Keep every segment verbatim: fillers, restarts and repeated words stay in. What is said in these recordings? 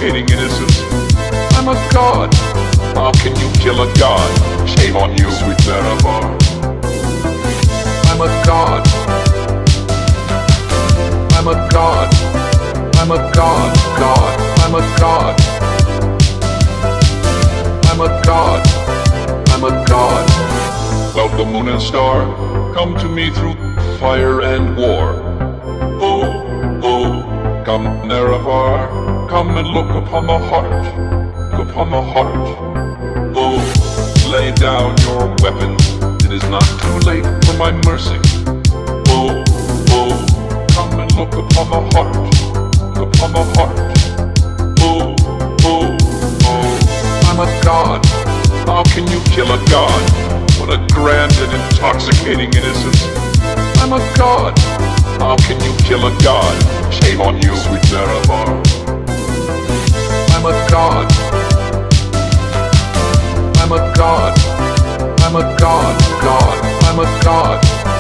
intoxicating innocence. I'm a god. How can you kill a god? Shame on you, sweet Nerevar. I'm a god. I'm a god. I'm a god, god. I'm a god. I'm a god. I'm a god. Cloud, the moon and star, come to me through fire and war. Oh, oh, come Nerevar, come and look upon the heart, look upon the heart. Oh, lay down your weapons, it is not too late for my mercy. Oh, oh, come and look upon the heart, look upon the heart. Oh, oh, oh, I'm a god. How can you kill a god? What a grand and intoxicating innocence. I'm a god. How can you kill a god? Shame on you, sweet Nerevar. I'm a god. I'm a god. I'm a god, god. I'm a god.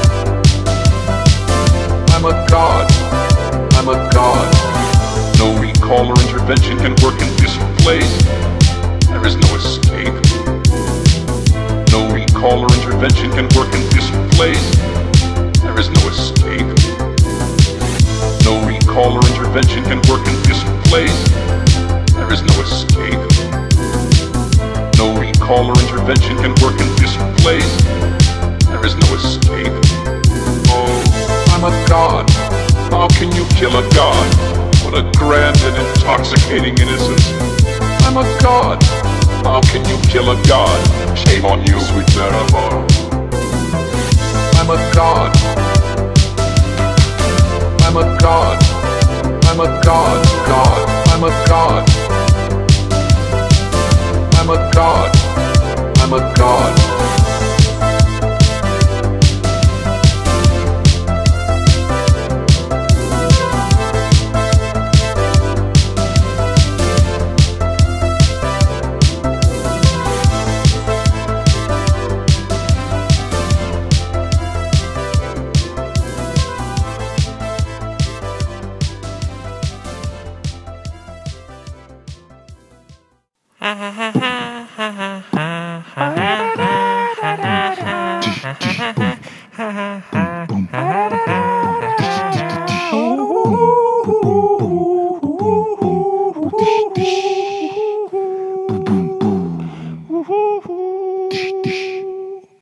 I'm a god. I'm a god. No recall or intervention can work in this place. There is no escape. No recall or intervention can work in this place. There is no escape. No recall or intervention can work in this place. There is no escape. No recall or intervention can work in this place. There is no escape. Oh, I'm a god. How can you kill a god? What a grand and intoxicating innocence. I'm a god. How can you kill a god? Shame on you, sweet Nerevar. I'm a god. I'm a god. I'm a god, god. I'm a god. I'm a god. I'm a god. Boom, boom.